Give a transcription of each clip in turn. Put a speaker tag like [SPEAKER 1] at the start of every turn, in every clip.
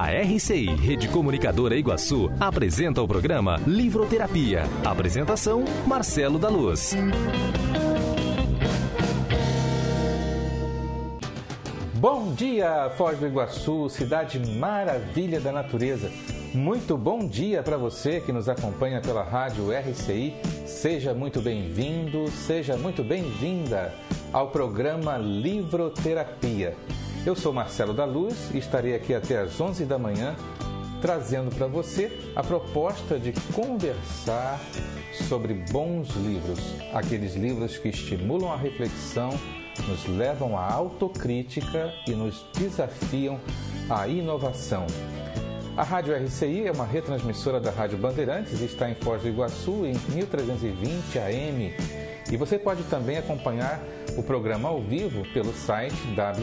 [SPEAKER 1] A RCI, Rede Comunicadora Iguaçu, apresenta o programa Livroterapia. Apresentação, Marcelo da Luz.
[SPEAKER 2] Bom dia, Foz do Iguaçu, cidade maravilha da natureza. Muito bom dia para você que nos acompanha pela rádio RCI. Seja muito bem-vindo, seja muito bem-vinda ao programa Livroterapia. Eu sou Marcelo da Luz e estarei aqui até às 11 da manhã trazendo para você a proposta de conversar sobre bons livros, aqueles livros que estimulam a reflexão, nos levam à autocrítica e nos desafiam à inovação. A Rádio RCI é uma retransmissora da Rádio Bandeirantes e está em Foz do Iguaçu em 1320 AM. E você pode também acompanhar o programa ao vivo pelo site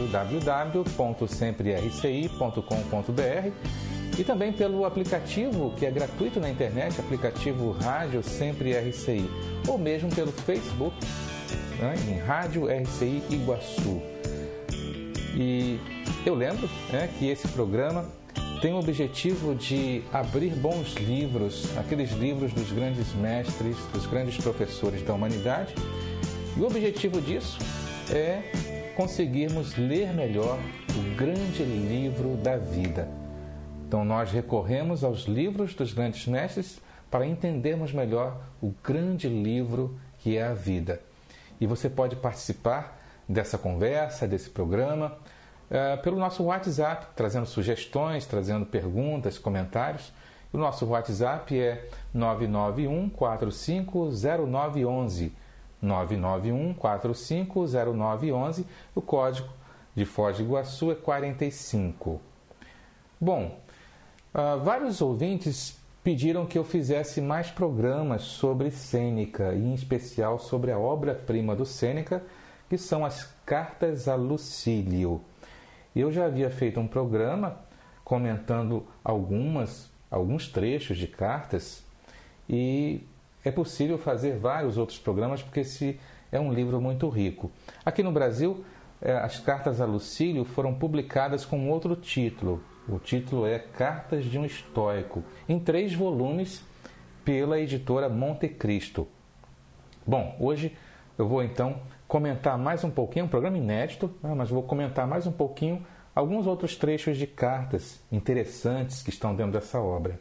[SPEAKER 2] www.semprerci.com.br e também pelo aplicativo que é gratuito na internet, aplicativo Rádio Sempre RCI, ou mesmo pelo Facebook, né, em Rádio RCI Iguaçu. E eu lembro, que esse programa tem o objetivo de abrir bons livros, aqueles livros dos grandes mestres, dos grandes professores da humanidade. E o objetivo disso é conseguirmos ler melhor o grande livro da vida. Então nós recorremos aos livros dos grandes mestres para entendermos melhor o grande livro que é a vida. E você pode participar dessa conversa, desse programa, pelo nosso WhatsApp, trazendo sugestões, trazendo perguntas, comentários. O nosso WhatsApp é 991-450911. 991-450911. O código de Foz do Iguaçu é 45. Bom, vários ouvintes pediram que eu fizesse mais programas sobre Sêneca, e em especial sobre a obra-prima do Sêneca, que são as Cartas a Lucílio. Eu já havia feito um programa comentando alguns trechos de cartas e é possível fazer vários outros programas porque esse é um livro muito rico. Aqui no Brasil, as Cartas a Lucílio foram publicadas com outro título. O título é Cartas de um Estoico, em 3 volumes pela editora Monte Cristo. Bom, hoje eu vou então comentar mais um pouquinho, um programa inédito, mas vou comentar mais um pouquinho alguns outros trechos de cartas interessantes que estão dentro dessa obra.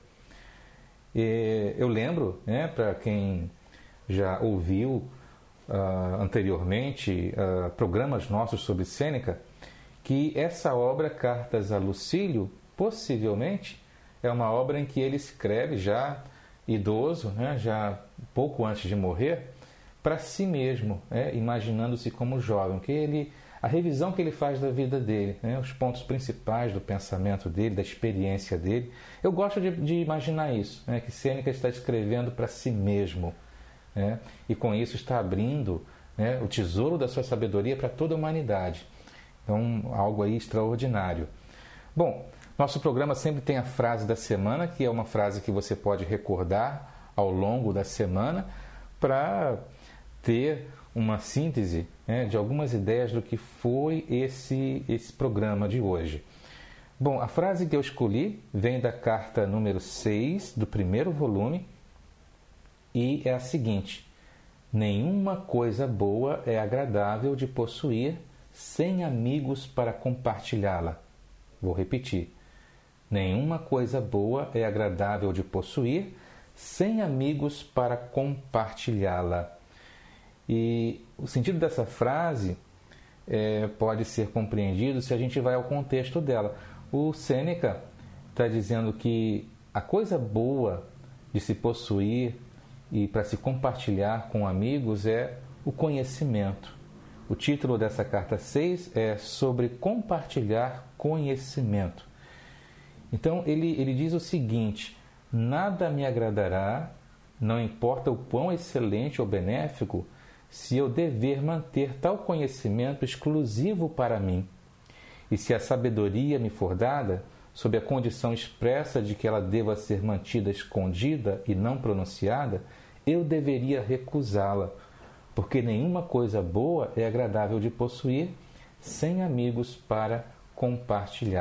[SPEAKER 2] Eu lembro, para quem já ouviu anteriormente programas nossos sobre Sêneca, que essa obra, Cartas a Lucílio, possivelmente é uma obra em que ele escreve já idoso, já pouco antes de morrer, para si mesmo, imaginando-se como jovem, a revisão que ele faz da vida dele, os pontos principais do pensamento dele, da experiência dele. Eu gosto de imaginar isso, que Sêneca está escrevendo para si mesmo, e com isso está abrindo o tesouro da sua sabedoria para toda a humanidade. Então, algo aí extraordinário. Bom, nosso programa sempre tem a frase da semana, que é uma frase que você pode recordar ao longo da semana para ter uma síntese de algumas ideias do que foi esse programa de hoje. Bom, a frase que eu escolhi vem da carta número 6 do primeiro volume e é a seguinte: nenhuma coisa boa é agradável de possuir sem amigos para compartilhá-la. Vou repetir. Nenhuma coisa boa é agradável de possuir sem amigos para compartilhá-la. E o sentido dessa frase pode ser compreendido se a gente vai ao contexto dela. O Sêneca está dizendo que a coisa boa de se possuir e para se compartilhar com amigos é o conhecimento. O título dessa carta 6 é sobre compartilhar conhecimento. Então ele diz o seguinte: nada me agradará, não importa o quão excelente ou benéfico, se eu dever manter tal conhecimento exclusivo para mim. E se a sabedoria me for dada, sob a condição expressa de que ela deva ser mantida escondida e não pronunciada, eu deveria recusá-la, porque nenhuma coisa boa é agradável de possuir sem amigos para compartilhá-la.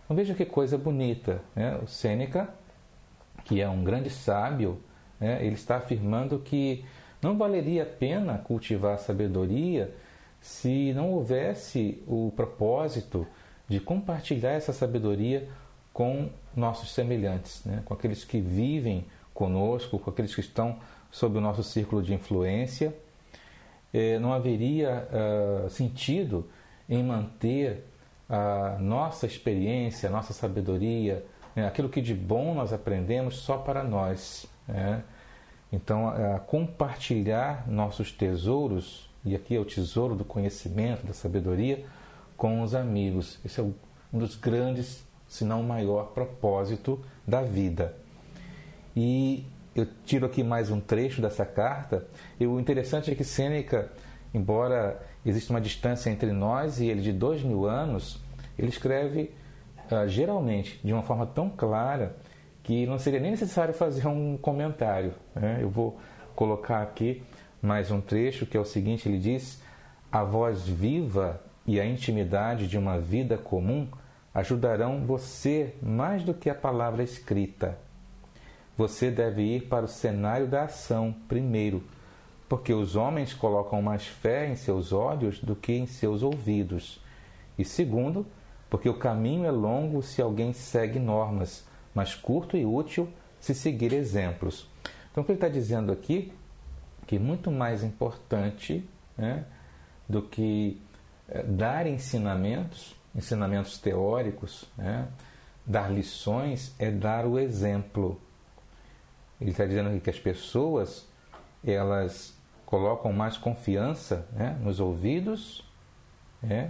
[SPEAKER 2] Então veja que coisa bonita, né? O Sêneca, que é um grande sábio, né? Ele está afirmando que não valeria a pena cultivar a sabedoria se não houvesse o propósito de compartilhar essa sabedoria com nossos semelhantes, né? Com aqueles que vivem conosco, com aqueles que estão sob o nosso círculo de influência. Não haveria sentido em manter a nossa experiência, a nossa sabedoria, né? Aquilo que de bom nós aprendemos só para nós, né? Então, compartilhar nossos tesouros, e aqui é o tesouro do conhecimento, da sabedoria, com os amigos. Esse é um dos grandes, se não o maior propósito da vida. E eu tiro aqui mais um trecho dessa carta, e o interessante é que Sêneca, embora exista uma distância entre nós e ele de 2000 anos, ele escreve geralmente de uma forma tão clara que não seria nem necessário fazer um comentário, né? Eu vou colocar aqui mais um trecho, que é o seguinte, ele diz: a voz viva e a intimidade de uma vida comum ajudarão você mais do que a palavra escrita. Você deve ir para o cenário da ação primeiro, porque os homens colocam mais fé em seus olhos do que em seus ouvidos. E segundo, porque o caminho é longo se alguém segue normas, mas curto e útil se seguir exemplos. Então, o que ele está dizendo aqui, que muito mais importante, né, do que dar ensinamentos teóricos, né, dar lições, é dar o exemplo. Ele está dizendo aqui que as pessoas, elas colocam mais confiança, né, nos ouvidos, né,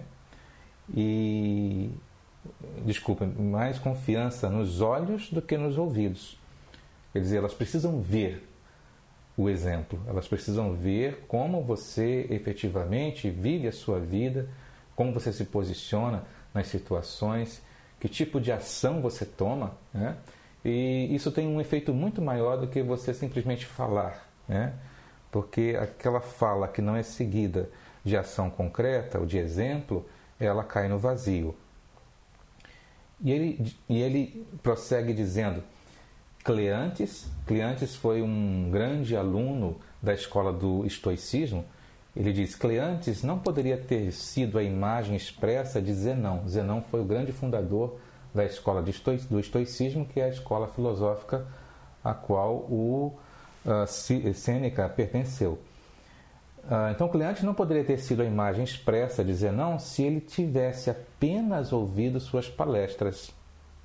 [SPEAKER 2] mais confiança nos olhos do que nos ouvidos. Quer dizer, elas precisam ver o exemplo, elas precisam ver como você efetivamente vive a sua vida, como você se posiciona nas situações, que tipo de ação você toma, né? E isso tem um efeito muito maior do que você simplesmente falar, né? Porque aquela fala que não é seguida de ação concreta ou de exemplo, ela cai no vazio. E ele prossegue dizendo: Cleantes foi um grande aluno da escola do estoicismo. Ele diz: Cleantes não poderia ter sido a imagem expressa de Zenão. Zenão foi o grande fundador da escola do estoicismo, que é a escola filosófica a qual o Sêneca pertenceu. Então, Cleantes não poderia ter sido a imagem expressa de Zenão se ele tivesse apenas ouvido suas palestras.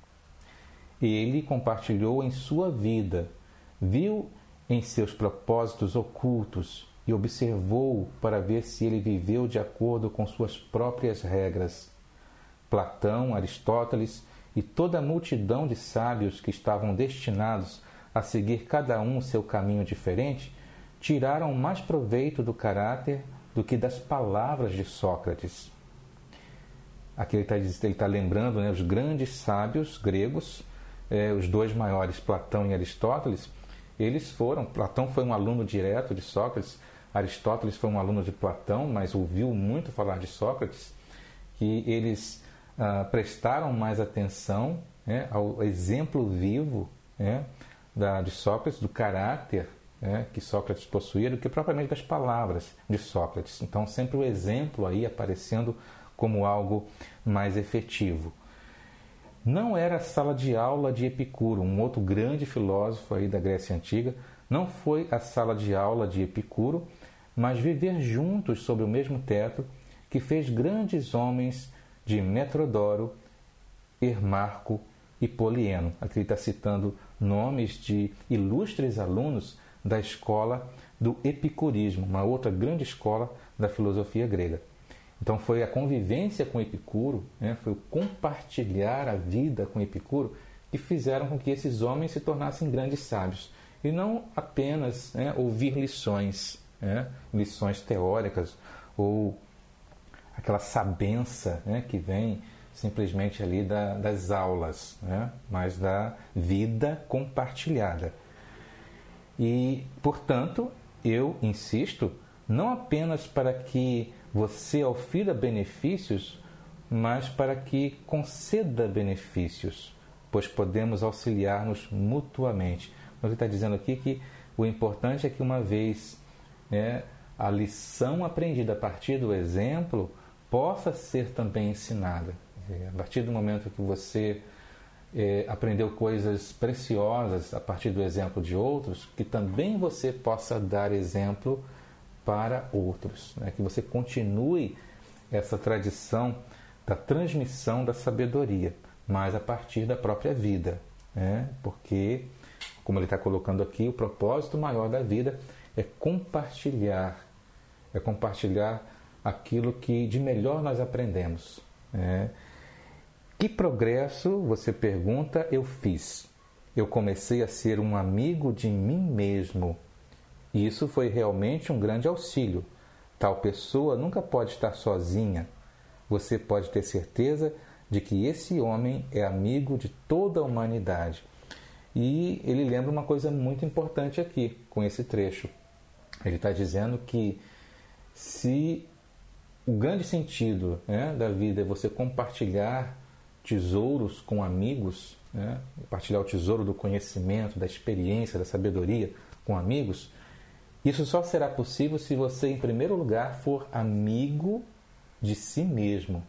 [SPEAKER 2] Ele compartilhou em sua vida, viu em seus propósitos ocultos e observou para ver se ele viveu de acordo com suas próprias regras. Platão, Aristóteles e toda a multidão de sábios que estavam destinados a seguir cada um o seu caminho diferente, tiraram mais proveito do caráter do que das palavras de Sócrates. Aqui ele está lembrando, né, os grandes sábios gregos, os dois maiores, Platão e Aristóteles. Platão foi um aluno direto de Sócrates, Aristóteles foi um aluno de Platão, mas ouviu muito falar de Sócrates, que eles prestaram mais atenção, né, ao exemplo vivo, né, de Sócrates, do caráter, né, que Sócrates possuía, do que propriamente das palavras de Sócrates. Então, sempre o exemplo aí aparecendo como algo mais efetivo. Não era a sala de aula de Epicuro, um outro grande filósofo aí da Grécia Antiga. Não foi a sala de aula de Epicuro, mas viver juntos sob o mesmo teto que fez grandes homens de Metrodoro, Hermarco e Polieno. Aqui ele está citando nomes de ilustres alunos da escola do epicurismo, uma outra grande escola da filosofia grega. Então foi a convivência com Epicuro, né, foi o compartilhar a vida com Epicuro que fizeram com que esses homens se tornassem grandes sábios. E não apenas, né, ouvir lições, né, lições teóricas ou aquela sabença, né, que vem simplesmente ali das aulas, né, mas da vida compartilhada. E, portanto, eu insisto, não apenas para que você ofira benefícios mas para que conceda benefícios, pois podemos auxiliar-nos mutuamente. Ele está dizendo aqui que o importante é que uma vez a lição aprendida a partir do exemplo possa ser também ensinada. A partir do momento que você aprendeu coisas preciosas a partir do exemplo de outros, que também você possa dar exemplo para outros, que você continue essa tradição da transmissão da sabedoria, mas a partir da própria vida, porque, como ele está colocando aqui, o propósito maior da vida é compartilhar aquilo que de melhor nós aprendemos. Que progresso, você pergunta, eu fiz? Eu comecei a ser um amigo de mim mesmo. Isso foi realmente um grande auxílio. Tal pessoa nunca pode estar sozinha. Você pode ter certeza de que esse homem é amigo de toda a humanidade. E ele lembra uma coisa muito importante aqui, com esse trecho. Ele está dizendo que se o grande sentido da vida é você compartilhar tesouros com amigos, compartilhar o tesouro do conhecimento, da experiência, da sabedoria com amigos, isso só será possível se você, em primeiro lugar, for amigo de si mesmo.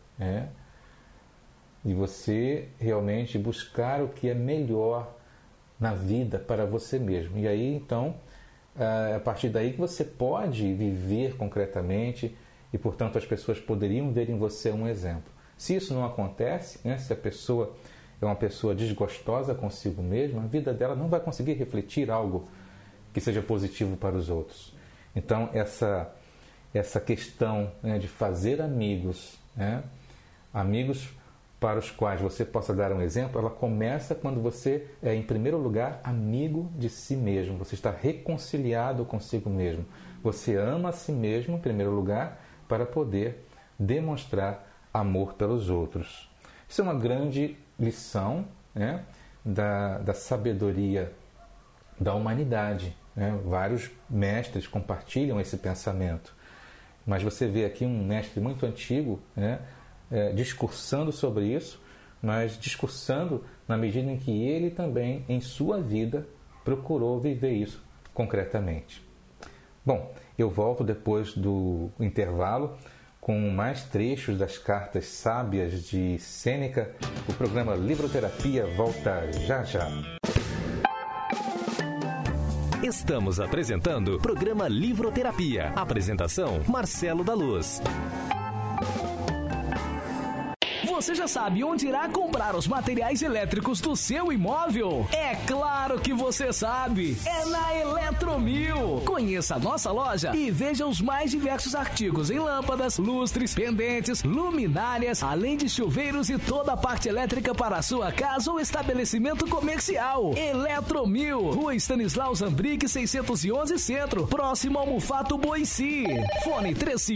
[SPEAKER 2] E você realmente buscar o que é melhor na vida para você mesmo. E aí, então, a partir daí que você pode viver concretamente e, portanto, as pessoas poderiam ver em você um exemplo. Se isso não acontece, se a pessoa é uma pessoa desgostosa consigo mesma, a vida dela não vai conseguir refletir algo que seja positivo para os outros. Então, essa questão de fazer amigos, amigos para os quais você possa dar um exemplo, ela começa quando você é, em primeiro lugar, amigo de si mesmo. Você está reconciliado consigo mesmo. Você ama a si mesmo, em primeiro lugar, para poder demonstrar amor pelos outros. Isso é uma grande lição da sabedoria da humanidade. Vários mestres compartilham esse pensamento. Mas você vê aqui um mestre muito antigo discursando sobre isso, mas discursando na medida em que ele também, em sua vida, procurou viver isso concretamente. Bom, eu volto depois do intervalo com mais trechos das cartas sábias de Sêneca. O programa Livroterapia volta já já.
[SPEAKER 1] Estamos apresentando o programa Livroterapia. Apresentação, Marcelo da Luz.
[SPEAKER 3] Você já sabe onde irá comprar os materiais elétricos do seu imóvel? É claro que você sabe! É na Eletromil! Conheça a nossa loja e veja os mais diversos artigos em lâmpadas, lustres, pendentes, luminárias, além de chuveiros e toda a parte elétrica para a sua casa ou estabelecimento comercial. Eletromil, Rua Stanislau Zambrick, 611 Centro, próximo ao Mufato Boici. Fone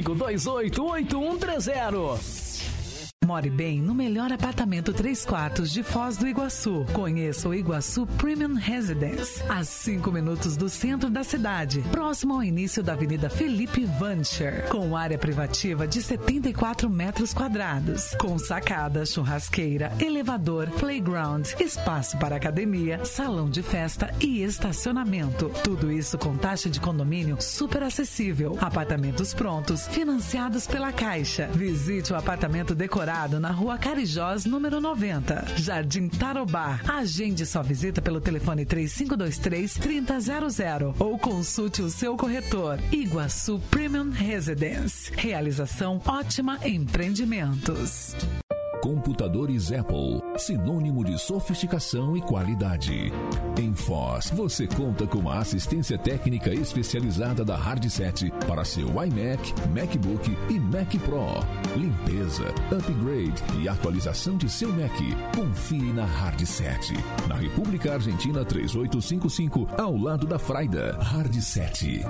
[SPEAKER 3] 3528-8130.
[SPEAKER 4] More bem no melhor apartamento 3 quartos de Foz do Iguaçu. Conheça o Iguaçu Premium Residence, a 5 minutos do centro da cidade, próximo ao início da Avenida Felipe Vancher, com área privativa de 74 metros quadrados, com sacada, churrasqueira, elevador, playground, espaço para academia, salão de festa e estacionamento. Tudo isso com taxa de condomínio super acessível. Apartamentos prontos, financiados pela Caixa. Visite o apartamento decorado na Rua Carijós, número 90, Jardim Tarobá. Agende sua visita pelo telefone 3523-3000 ou consulte o seu corretor. Iguaçu Premium Residence. Realização Ótima Empreendimentos.
[SPEAKER 5] Computadores Apple, sinônimo de sofisticação e qualidade. Em Foz, você conta com a assistência técnica especializada da Hardset para seu iMac, MacBook e Mac Pro. Limpeza, upgrade e atualização de seu Mac. Confie na Hardset. Na República Argentina 3855, ao lado da Fraida. Hardset.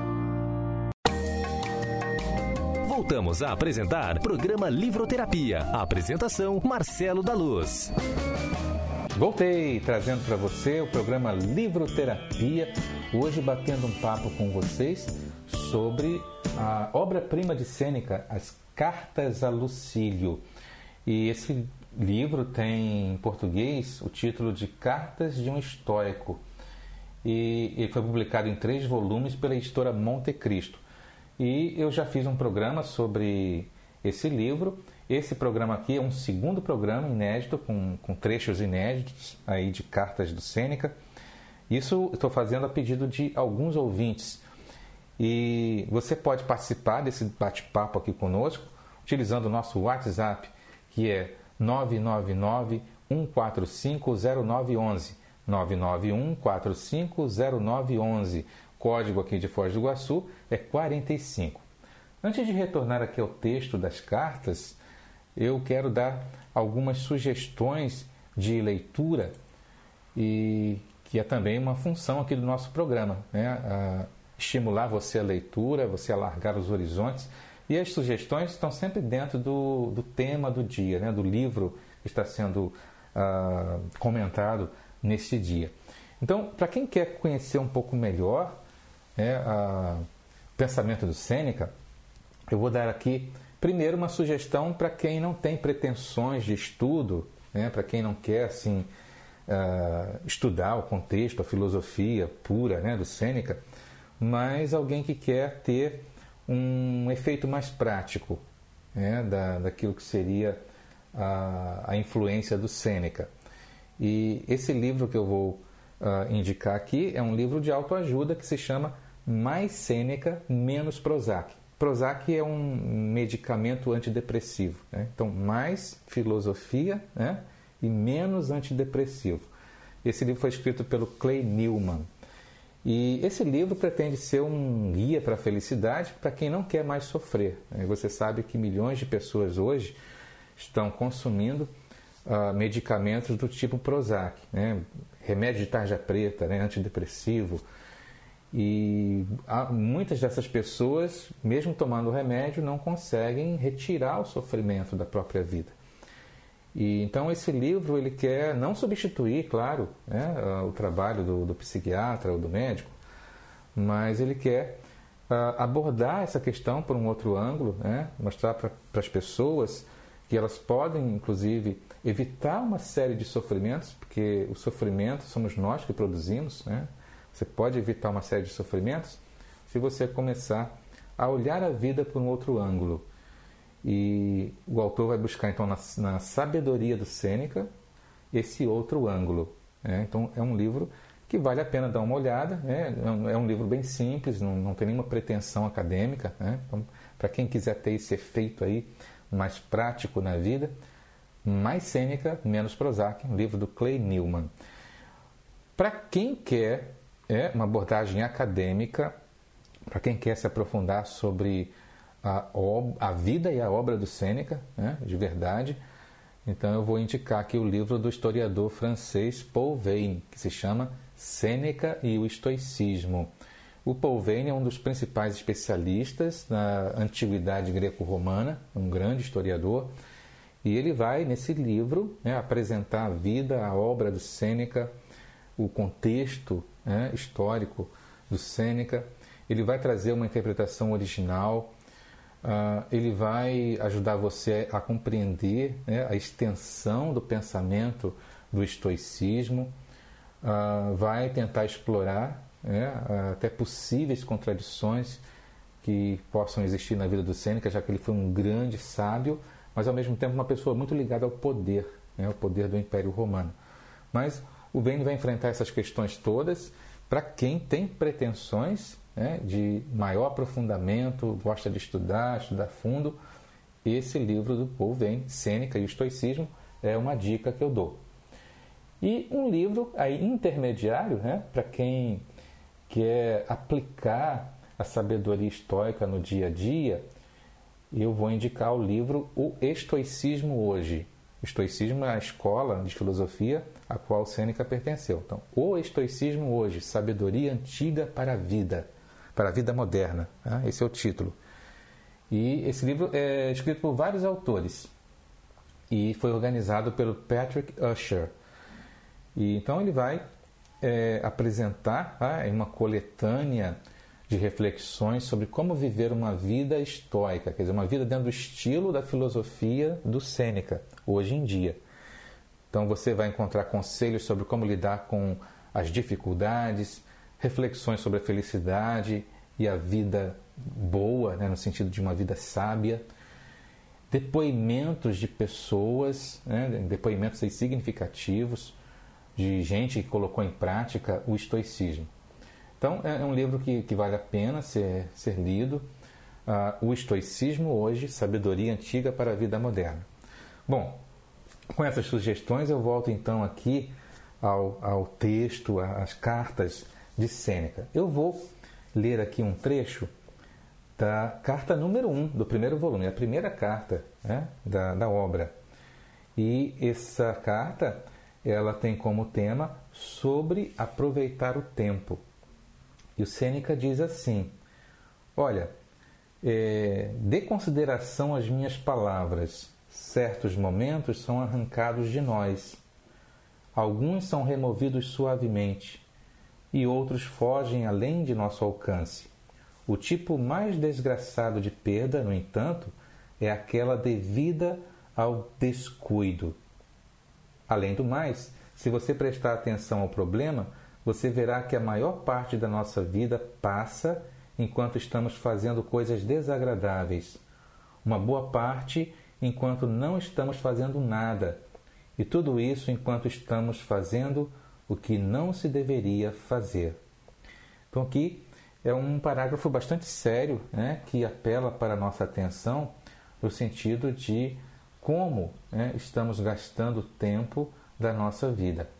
[SPEAKER 1] Voltamos a apresentar programa Livroterapia. A apresentação, Marcelo da Luz.
[SPEAKER 2] Voltei trazendo para você o programa Livroterapia, hoje batendo um papo com vocês sobre a obra-prima de Sêneca, As Cartas a Lucílio. E esse livro tem em português o título de Cartas de um Estoico. E ele foi publicado em 3 volumes pela editora Monte Cristo. E eu já fiz um programa sobre esse livro. Esse programa aqui é um segundo programa inédito, com trechos inéditos aí de cartas do Sêneca. Isso estou fazendo a pedido de alguns ouvintes. E você pode participar desse bate-papo aqui conosco, utilizando o nosso WhatsApp, que é 999-145-0911. 991-450911. Código aqui de Foz do Iguaçu é 45. Antes de retornar aqui ao texto das cartas, eu quero dar algumas sugestões de leitura, e que é também uma função aqui do nosso programa, né? Estimular você a leitura, você alargar os horizontes. E as sugestões estão sempre dentro do tema do dia, né? Do livro que está sendo comentado neste dia. Então, para quem quer conhecer um pouco melhor o pensamento do Sêneca, eu vou dar aqui primeiro uma sugestão para quem não tem pretensões de estudo, né? Para quem não quer assim, estudar o contexto, a filosofia pura, né, do Sêneca, mas alguém que quer ter um efeito mais prático, né, daquilo que seria a influência do Sêneca. E esse livro que eu vou indicar aqui é um livro de autoajuda que se chama Mais Sêneca, Menos Prozac. Prozac é um medicamento antidepressivo, né? Então, mais filosofia, né, e menos antidepressivo. Esse livro foi escrito pelo Clay Newman. E esse livro pretende ser um guia para a felicidade para quem não quer mais sofrer. Você sabe que milhões de pessoas hoje estão consumindo medicamentos do tipo Prozac, né? Remédio de tarja preta, né? Antidepressivo. E muitas dessas pessoas, mesmo tomando o remédio, não conseguem retirar o sofrimento da própria vida. E então esse livro ele quer não substituir, claro, né, o trabalho do psiquiatra ou do médico, mas ele quer abordar essa questão por um outro ângulo, né, mostrar para as pessoas que elas podem, inclusive, evitar uma série de sofrimentos, porque o sofrimento somos nós que produzimos, né? Você pode evitar uma série de sofrimentos se você começar a olhar a vida por um outro ângulo. E o autor vai buscar, então, na sabedoria do Sêneca, esse outro ângulo, né? Então, é um livro que vale a pena dar uma olhada, né? É um livro bem simples, não tem nenhuma pretensão acadêmica, né? Então, para quem quiser ter esse efeito aí mais prático na vida, Mais Sêneca, Menos Prozac, um livro do Clay Newman. Para quem quer uma abordagem acadêmica, para quem quer se aprofundar sobre a vida e a obra do Sêneca, né, de verdade, então eu vou indicar aqui o livro do historiador francês Paul Veyne, que se chama Sêneca e o Estoicismo. O Paul Veyne é um dos principais especialistas na antiguidade greco-romana, um grande historiador, e ele vai, nesse livro, apresentar a vida, a obra do Sêneca, o contexto histórico do Sêneca. Ele vai trazer uma interpretação original, ele vai ajudar você a compreender a extensão do pensamento do estoicismo, vai tentar explorar até possíveis contradições que possam existir na vida do Sêneca, já que ele foi um grande sábio, mas ao mesmo tempo uma pessoa muito ligada ao poder, o poder do Império Romano. Mas o Veyne vai enfrentar essas questões todas para quem tem pretensões de maior aprofundamento, gosta de estudar fundo. Esse livro do Paul Veyne, Sêneca e o Estoicismo, é uma dica que eu dou. E um livro aí intermediário, para quem quer aplicar a sabedoria estoica no dia a dia, eu vou indicar o livro O Estoicismo Hoje. O estoicismo é a escola de filosofia a qual Sêneca pertenceu. Então, O Estoicismo Hoje, sabedoria antiga para a vida moderna. Esse é o título. E esse livro é escrito por vários autores e foi organizado pelo Patrick Usher. E então ele vai apresentar em uma coletânea de reflexões sobre como viver uma vida estoica, quer dizer, uma vida dentro do estilo da filosofia do Sêneca, hoje em dia. Então você vai encontrar conselhos sobre como lidar com as dificuldades, reflexões sobre a felicidade e a vida boa, né, no sentido de uma vida sábia, depoimentos de pessoas, né, depoimentos aí significativos, de gente que colocou em prática o estoicismo. Então, é um livro que vale a pena ser lido. O Estoicismo hoje, Sabedoria Antiga para a Vida Moderna. Bom, com essas sugestões eu volto então aqui ao texto, às cartas de Sêneca. Eu vou ler aqui um trecho da carta número 1 do primeiro volume, a primeira carta, né, da obra. E essa carta ela tem como tema sobre aproveitar o tempo. E o Sêneca diz assim: olha, dê consideração às minhas palavras. Certos momentos são arrancados de nós. Alguns são removidos suavemente e outros fogem além de nosso alcance. O tipo mais desgraçado de perda, no entanto, é aquela devida ao descuido. Além do mais, se você prestar atenção ao problema, você verá que a maior parte da nossa vida passa enquanto estamos fazendo coisas desagradáveis. Uma boa parte enquanto não estamos fazendo nada. E tudo isso enquanto estamos fazendo o que não se deveria fazer. Então aqui é um parágrafo bastante sério, né, que apela para a nossa atenção no sentido de como, né, estamos gastando o tempo da nossa vida.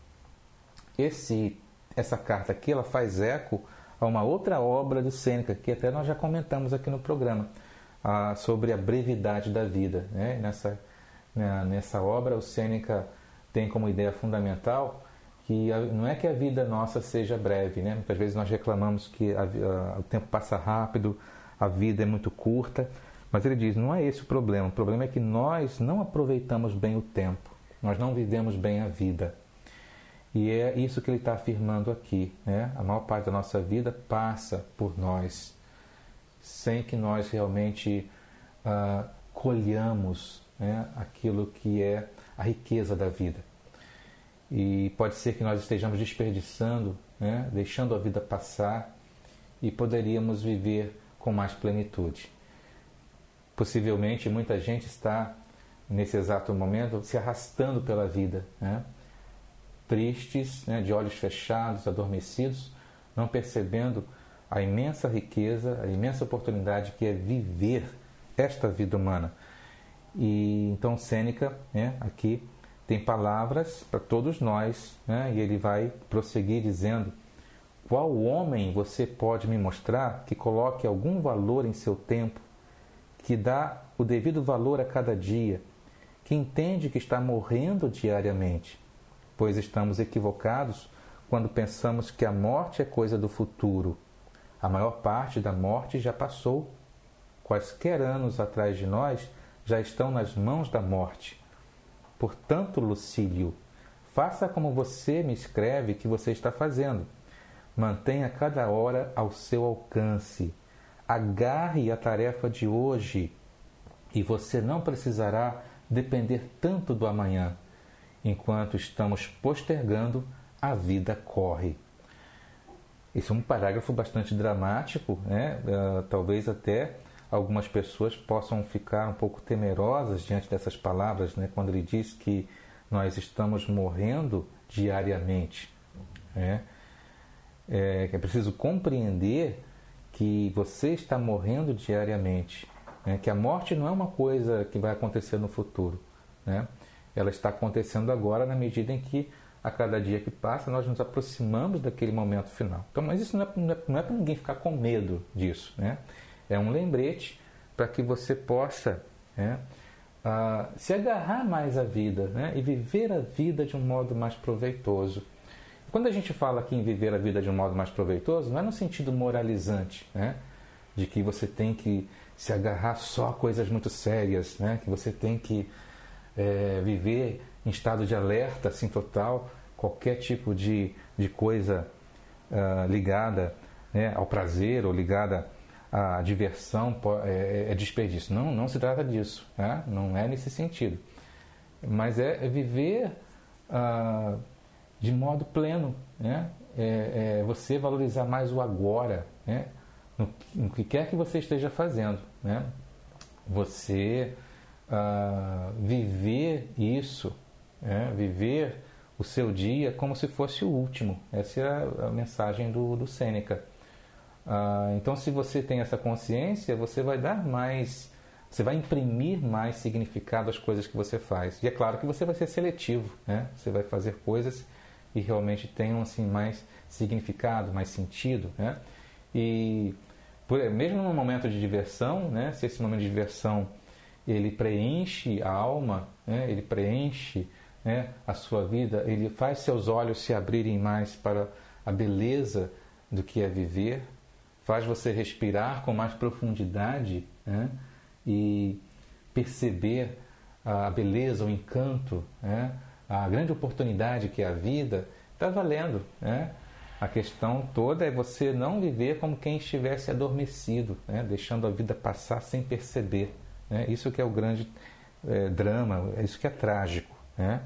[SPEAKER 2] Essa carta aqui ela faz eco a uma outra obra do Sêneca, que até nós já comentamos aqui no programa, sobre a brevidade da vida. Né? Nessa obra, o Sêneca tem como ideia fundamental que não é que a vida nossa seja breve. Né? Muitas vezes nós reclamamos que o tempo passa rápido, a vida é muito curta, mas ele diz, não é esse o problema é que nós não aproveitamos bem o tempo, nós não vivemos bem a vida. E é isso que ele está afirmando aqui. Né? A maior parte da nossa vida passa por nós, sem que nós realmente colhamos, né, aquilo que é a riqueza da vida. E pode ser que nós estejamos desperdiçando, né, deixando a vida passar, e poderíamos viver com mais plenitude. Possivelmente muita gente está, nesse exato momento, se arrastando pela vida, né? Tristes, né, de olhos fechados, adormecidos, não percebendo a imensa riqueza, a imensa oportunidade que é viver esta vida humana. E então Sêneca, né, aqui tem palavras para todos nós, né, e ele vai prosseguir dizendo: qual homem você pode me mostrar que coloque algum valor em seu tempo, que dá o devido valor a cada dia, que entende que está morrendo diariamente? Pois estamos equivocados quando pensamos que a morte é coisa do futuro. A maior parte da morte já passou. Quaisquer anos atrás de nós já estão nas mãos da morte. Portanto, Lucílio, faça como você me escreve que você está fazendo. Mantenha cada hora ao seu alcance. Agarre a tarefa de hoje e você não precisará depender tanto do amanhã. Enquanto estamos postergando, a vida corre. Esse é um parágrafo bastante dramático, né? Talvez até algumas pessoas possam ficar um pouco temerosas diante dessas palavras, né? Quando ele diz que nós estamos morrendo diariamente. Né? É preciso compreender que você está morrendo diariamente, né? Que a morte não é uma coisa que vai acontecer no futuro, né? Ela está acontecendo agora na medida em que a cada dia que passa nós nos aproximamos daquele momento final. Então, mas isso não é para ninguém ficar com medo disso, né? É um lembrete para que você possa, né, se agarrar mais à vida, né, e viver a vida de um modo mais proveitoso. Quando a gente fala aqui em viver a vida de um modo mais proveitoso, não é no sentido moralizante, né, de que você tem que se agarrar só a coisas muito sérias, né, que você tem que viver em estado de alerta assim, total, qualquer tipo de coisa ligada né, ao prazer ou ligada à diversão é desperdício. Não se trata disso, né? Não é nesse sentido. Mas é viver de modo pleno, né? Você valorizar mais o agora, né? No que quer que você esteja fazendo, né? Você viver isso, né? Viver o seu dia como se fosse o último. Essa é a mensagem do Sêneca. Então, se você tem essa consciência, você vai imprimir mais significado às coisas que você faz. E é claro que você vai ser seletivo, né? Você vai fazer coisas que realmente tenham assim, mais significado, mais sentido, né? E mesmo no momento de diversão, né? Se esse momento de diversão ele preenche a alma, né? Ele preenche, né, a sua vida, ele faz seus olhos se abrirem mais para a beleza do que é viver, faz você respirar com mais profundidade, né, e perceber a beleza, o encanto, né, a grande oportunidade que é a vida. Está valendo, né? A questão toda é você não viver como quem estivesse adormecido, né, deixando a vida passar sem perceber, né? Isso que é o grande drama, isso que é trágico, né?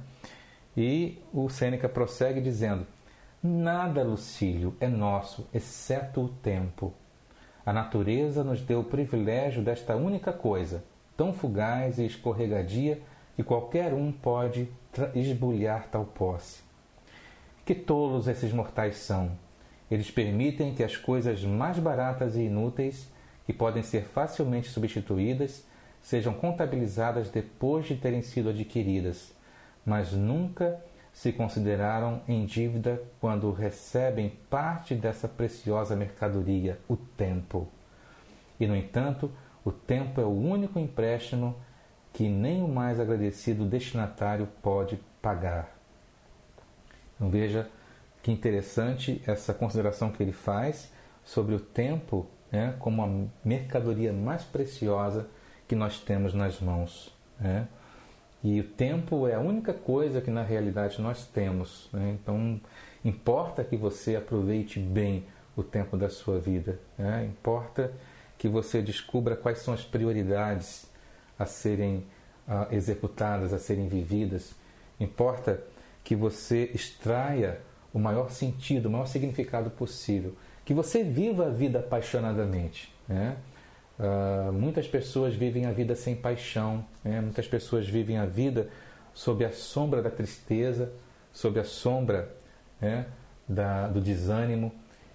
[SPEAKER 2] E o Sêneca prossegue dizendo: nada, Lucílio, é nosso, exceto o tempo. A natureza nos deu o privilégio desta única coisa, tão fugaz e escorregadia que qualquer um pode esbulhar tal posse. Que tolos esses mortais são! Eles permitem que as coisas mais baratas e inúteis, que podem ser facilmente substituídas, sejam contabilizadas depois de terem sido adquiridas, mas nunca se consideraram em dívida quando recebem parte dessa preciosa mercadoria, o tempo. E, no entanto, o tempo é o único empréstimo que nem o mais agradecido destinatário pode pagar. Então veja que interessante essa consideração que ele faz sobre o tempo, né, como a mercadoria mais preciosa que nós temos nas mãos, né? E o tempo é a única coisa que na realidade nós temos, né? Então importa que você aproveite bem o tempo da sua vida, né? Importa que você descubra quais são as prioridades a serem executadas, a serem vividas. Importa que você extraia o maior sentido, o maior significado possível. Que você viva a vida apaixonadamente, né? Muitas pessoas vivem a vida sem paixão, né? Muitas pessoas vivem a vida sob a sombra da tristeza, sob a sombra, né, do desânimo.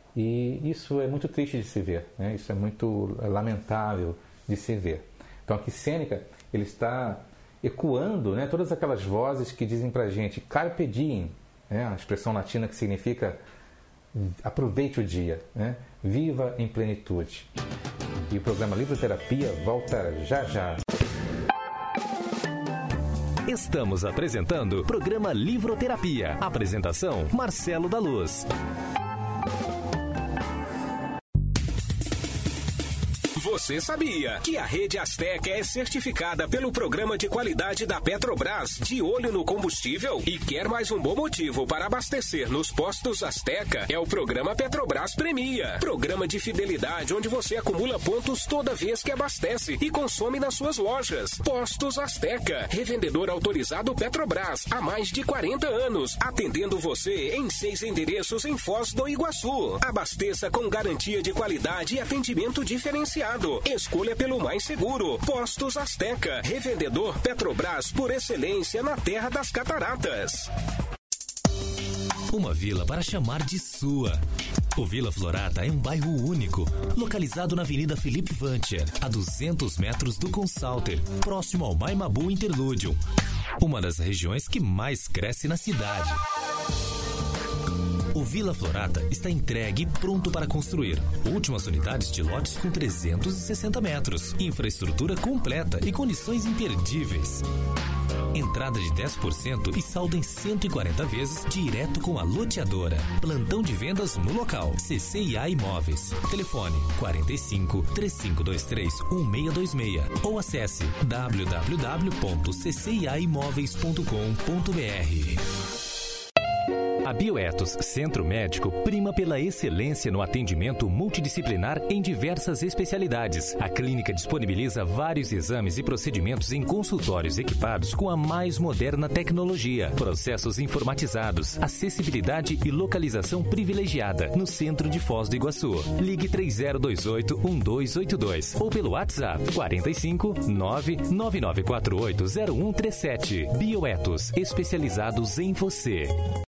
[SPEAKER 2] E isso é muito triste de se ver, né? Isso é muito lamentável de se ver. Então aqui Sêneca ele está ecoando, né, todas aquelas vozes que dizem para a gente carpe diem, né, a expressão latina que significa aproveite o dia, né, viva em plenitude. E o programa Livroterapia volta já já.
[SPEAKER 1] Estamos apresentando o programa Livroterapia. Apresentação Marcelo da Luz.
[SPEAKER 6] Você sabia que a Rede Azteca é certificada pelo Programa de Qualidade da Petrobras, de olho no combustível? E quer mais um bom motivo para abastecer nos postos Azteca? É o Programa Petrobras Premia. Programa de fidelidade onde você acumula pontos toda vez que abastece e consome nas suas lojas. Postos Azteca, revendedor autorizado Petrobras há mais de 40 anos, atendendo você em 6 endereços em Foz do Iguaçu. Abasteça com garantia de qualidade e atendimento diferenciado. Escolha pelo mais seguro. Postos Azteca, revendedor Petrobras por excelência na Terra das Cataratas.
[SPEAKER 1] Uma vila para chamar de sua. O Vila Florata é um bairro único, localizado na Avenida Felipe Vantia, a 200 metros do Consalter, próximo ao Maimabu Interlúdio, uma das regiões que mais cresce na cidade. O Vila Florata está entregue e pronto para construir. Últimas unidades de lotes com 360 metros. Infraestrutura completa e condições imperdíveis. Entrada de 10% e saldo em 140 vezes direto com a loteadora. Plantão de vendas no local. CCIA Imóveis. Telefone 45 3523 1626 ou acesse www.cciaimoveis.com.br. A Bioetos Centro Médico prima pela excelência no atendimento multidisciplinar em diversas especialidades. A clínica disponibiliza vários exames e procedimentos em consultórios equipados com a mais moderna tecnologia, processos informatizados, acessibilidade e localização privilegiada no centro de Foz do Iguaçu. Ligue 3028-1282 ou pelo WhatsApp 45 99948 0137. Bioetos, especializados em você.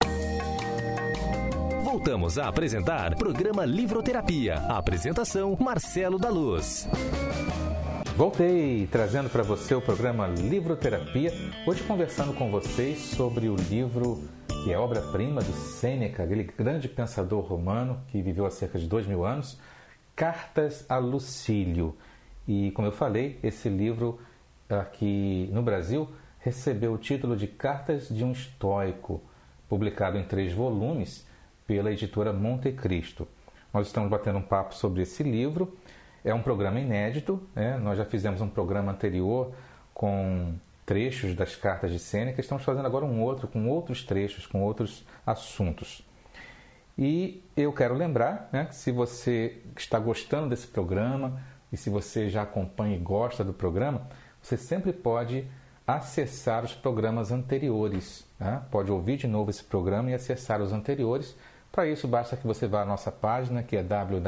[SPEAKER 1] Voltamos a apresentar programa Livroterapia. A apresentação, Marcelo da Luz.
[SPEAKER 2] Voltei trazendo para você o programa Livroterapia, hoje conversando com vocês sobre o livro que é obra-prima do Sêneca, aquele grande pensador romano que viveu há cerca de 2000 anos, Cartas a Lucílio. E, como eu falei, esse livro aqui no Brasil recebeu o título de Cartas de um Estoico, publicado em 3 volumes pela editora Monte Cristo. Nós estamos batendo um papo sobre esse livro. É um programa inédito, né? Nós já fizemos um programa anterior com trechos das cartas de Sêneca. Estamos fazendo agora um outro com outros trechos, com outros assuntos. E eu quero lembrar, né, que se você está gostando desse programa e se você já acompanha e gosta do programa, você sempre pode acessar os programas anteriores. Né? Pode ouvir de novo esse programa e acessar os anteriores. Para isso, basta que você vá à nossa página, que é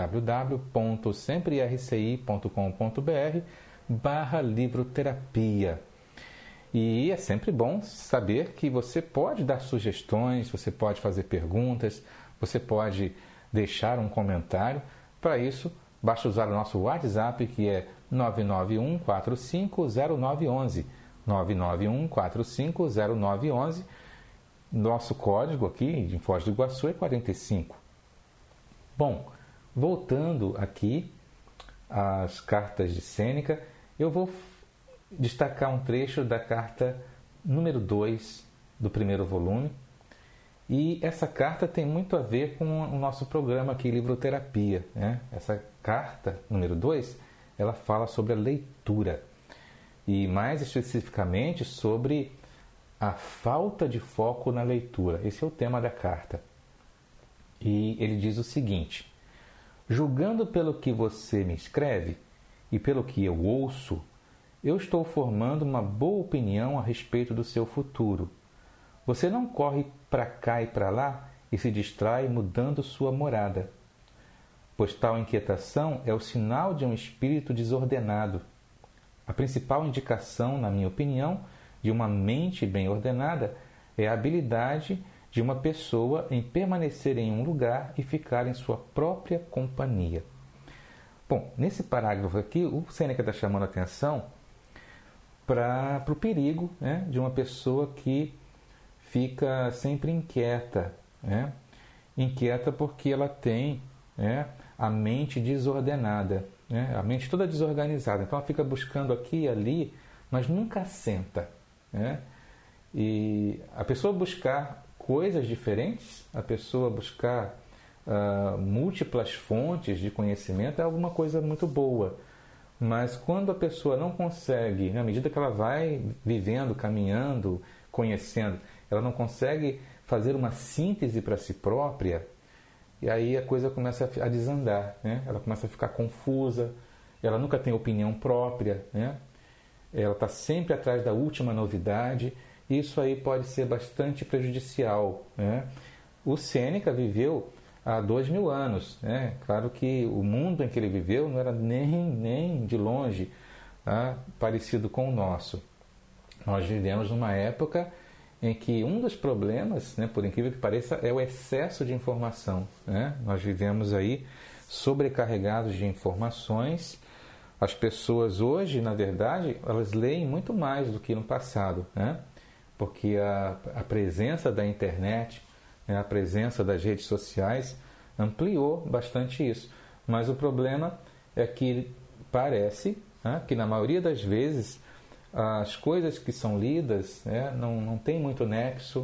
[SPEAKER 2] www.sempreirci.com.br/livroterapia. E é sempre bom saber que você pode dar sugestões, você pode fazer perguntas, você pode deixar um comentário. Para isso, basta usar o nosso WhatsApp, que é 991-450911. 991-450911. Nosso código aqui em Foz do Iguaçu é 45. Bom, voltando aqui às cartas de Sêneca, eu vou destacar um trecho da carta número 2 do primeiro volume. E essa carta tem muito a ver com o nosso programa aqui, Livroterapia, né? Essa carta número 2, ela fala sobre a leitura. E mais especificamente sobre a falta de foco na leitura. Esse é o tema da carta. E ele diz o seguinte: julgando pelo que você me escreve e pelo que eu ouço, eu estou formando uma boa opinião a respeito do seu futuro. Você não corre para cá e para lá e se distrai mudando sua morada, pois tal inquietação é o sinal de um espírito desordenado. A principal indicação, na minha opinião, de uma mente bem ordenada é a habilidade de uma pessoa em permanecer em um lugar e ficar em sua própria companhia. Bom, nesse parágrafo aqui, o Sêneca está chamando a atenção para o perigo, né, de uma pessoa que fica sempre inquieta, né? Inquieta porque ela tem, né, a mente desordenada, né? A mente toda desorganizada. Então ela fica buscando aqui e ali, mas nunca assenta, né? E a pessoa buscar coisas diferentes, a pessoa buscar múltiplas fontes de conhecimento é alguma coisa muito boa. Mas quando a pessoa não consegue, na medida que ela vai vivendo, caminhando, conhecendo, ela não consegue fazer uma síntese para si própria, e aí a coisa começa a desandar, né? Ela começa a ficar confusa, ela nunca tem opinião própria, né? Ela está sempre atrás da última novidade, e isso aí pode ser bastante prejudicial, né? O Sêneca viveu há 2000 anos, né? Claro que o mundo em que ele viveu não era nem de longe, tá, parecido com o nosso. Nós vivemos numa época em que um dos problemas, né, por incrível que pareça, é o excesso de informação, né? Nós vivemos aí sobrecarregados de informações. As pessoas hoje, na verdade, elas leem muito mais do que no passado, né? Porque a presença da internet, né, a presença das redes sociais ampliou bastante isso. Mas o problema é que parece, né, que na maioria das vezes as coisas que são lidas, né, não tem muito nexo,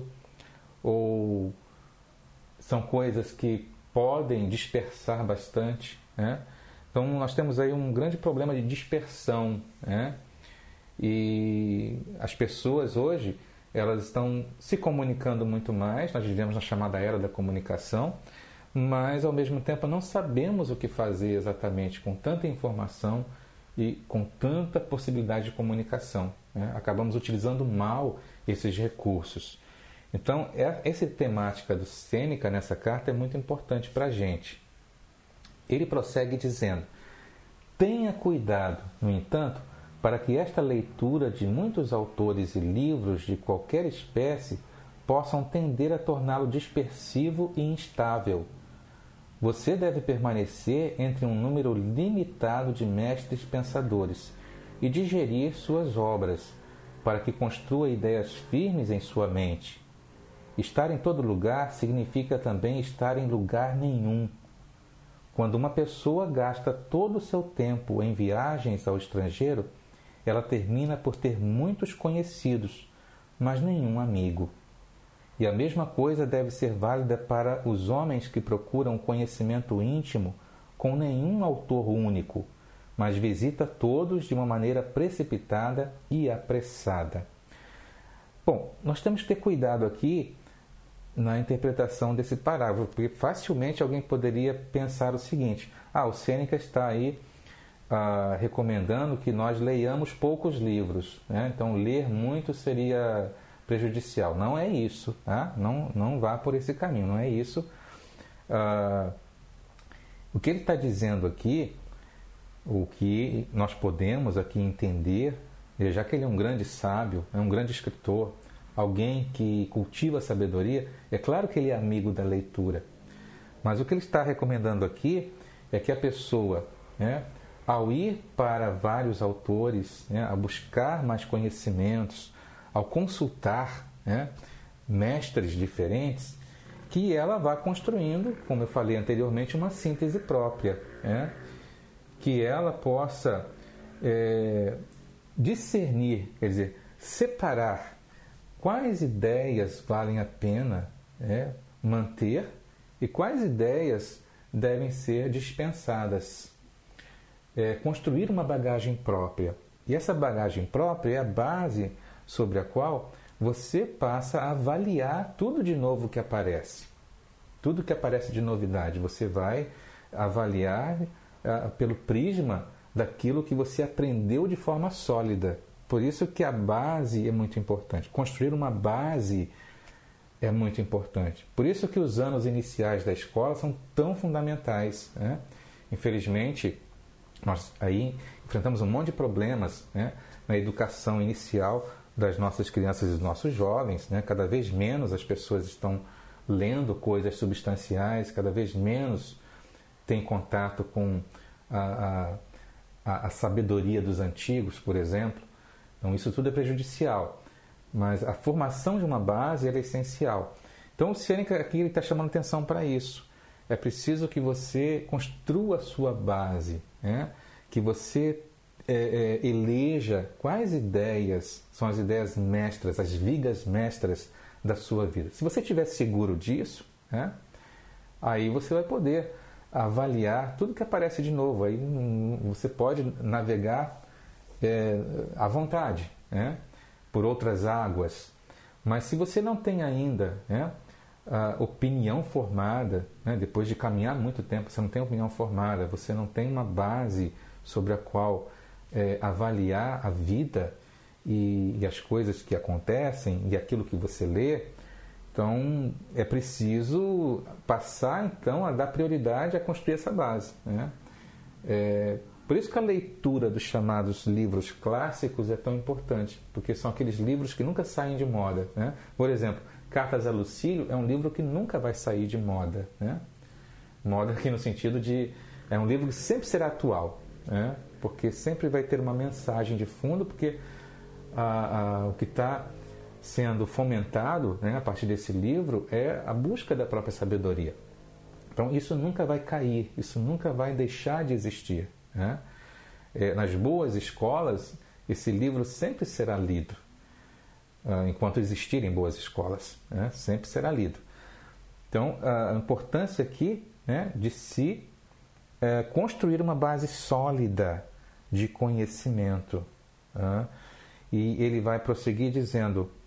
[SPEAKER 2] ou são coisas que podem dispersar bastante, né? Então nós temos aí um grande problema de dispersão, né? E as pessoas hoje, elas estão se comunicando muito mais, nós vivemos na chamada era da comunicação, mas ao mesmo tempo não sabemos o que fazer exatamente com tanta informação e com tanta possibilidade de comunicação, né? Acabamos utilizando mal esses recursos. Então, essa temática do Sêneca nessa carta é muito importante para a gente. Ele prossegue dizendo: tenha cuidado, no entanto, para que esta leitura de muitos autores e livros de qualquer espécie possam tender a torná-lo dispersivo e instável. Você deve permanecer entre um número limitado de mestres pensadores e digerir suas obras, para que construa ideias firmes em sua mente. Estar em todo lugar significa também estar em lugar nenhum. Quando uma pessoa gasta todo o seu tempo em viagens ao estrangeiro, ela termina por ter muitos conhecidos, mas nenhum amigo. E a mesma coisa deve ser válida para os homens que procuram conhecimento íntimo com nenhum autor único, mas visita todos de uma maneira precipitada e apressada. Bom, nós temos que ter cuidado aqui na interpretação desse parágrafo, porque facilmente alguém poderia pensar o seguinte: o Sêneca está aí recomendando que nós leiamos poucos livros, né? Então ler muito seria prejudicial. Não é isso, tá? Não vá por esse caminho, não é isso. O que ele está dizendo aqui, o que nós podemos aqui entender, já que ele é um grande sábio, é um grande escritor, alguém que cultiva a sabedoria, é claro que ele é amigo da leitura. Mas o que ele está recomendando aqui é que a pessoa, né, ao ir para vários autores, né, a buscar mais conhecimentos, ao consultar, né, mestres diferentes, que ela vá construindo, como eu falei anteriormente, uma síntese própria, né, que ela possa discernir, quer dizer, separar quais ideias valem a pena manter e quais ideias devem ser dispensadas. Construir uma bagagem própria. E essa bagagem própria é a base sobre a qual você passa a avaliar tudo de novo que aparece. Tudo que aparece de novidade, você vai avaliar pelo prisma daquilo que você aprendeu de forma sólida. Por isso que a base é muito importante. Construir uma base é muito importante. Por isso que os anos iniciais da escola são tão fundamentais, né? Infelizmente, nós aí enfrentamos um monte de problemas, né, na educação inicial das nossas crianças e dos nossos jovens, né? Cada vez menos as pessoas estão lendo coisas substanciais, cada vez menos têm contato com a sabedoria dos antigos, por exemplo. Então isso tudo é prejudicial, mas a formação de uma base é essencial. Então o Sêneca aqui está chamando atenção para isso. É preciso que você construa a sua base, né? Que você eleja quais ideias são as ideias mestras, as vigas mestras da sua vida. Se você estiver seguro disso, né, aí você vai poder avaliar tudo que aparece de novo. Aí você pode navegar à vontade, né, por outras águas. Mas se você não tem ainda, né, a opinião formada, né, depois de caminhar muito tempo, você não tem opinião formada, você não tem uma base sobre a qual avaliar a vida e as coisas que acontecem e aquilo que você lê, então é preciso passar então a dar prioridade a construir essa base, né? Por isso que a leitura dos chamados livros clássicos é tão importante, porque são aqueles livros que nunca saem de moda, né? Por exemplo, Cartas a Lucílio é um livro que nunca vai sair de moda, né? Moda aqui no sentido de... é um livro que sempre será atual, né? Porque sempre vai ter uma mensagem de fundo, porque o que está sendo fomentado, né, a partir desse livro é a busca da própria sabedoria. Então isso nunca vai cair, isso nunca vai deixar de existir, né? Nas boas escolas, esse livro sempre será lido. Enquanto existirem boas escolas, né, sempre será lido. Então, a importância aqui, né, de se construir uma base sólida de conhecimento. E ele vai prosseguir dizendo: